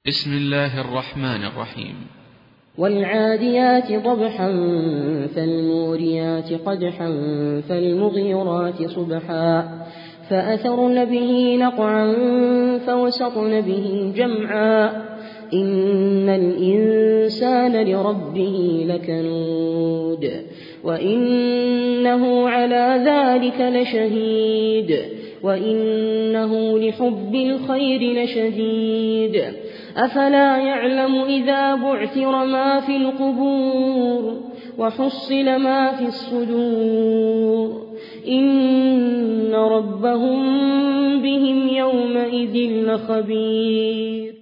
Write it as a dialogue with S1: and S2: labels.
S1: بسم الله الرحمن الرحيم.
S2: والعاديات ضبحا فالموريات قدحا فالمغيرات صبحا فأثرن به نقعا فوسطن به جمعا إن الإنسان لربه لكنود وإنه على ذلك لشهيد وإنه لحب الخير لشديد أفلا يعلم إذا بعثر ما في القبور وحصل ما في الصدور إن ربهم بهم يومئذ لخبير.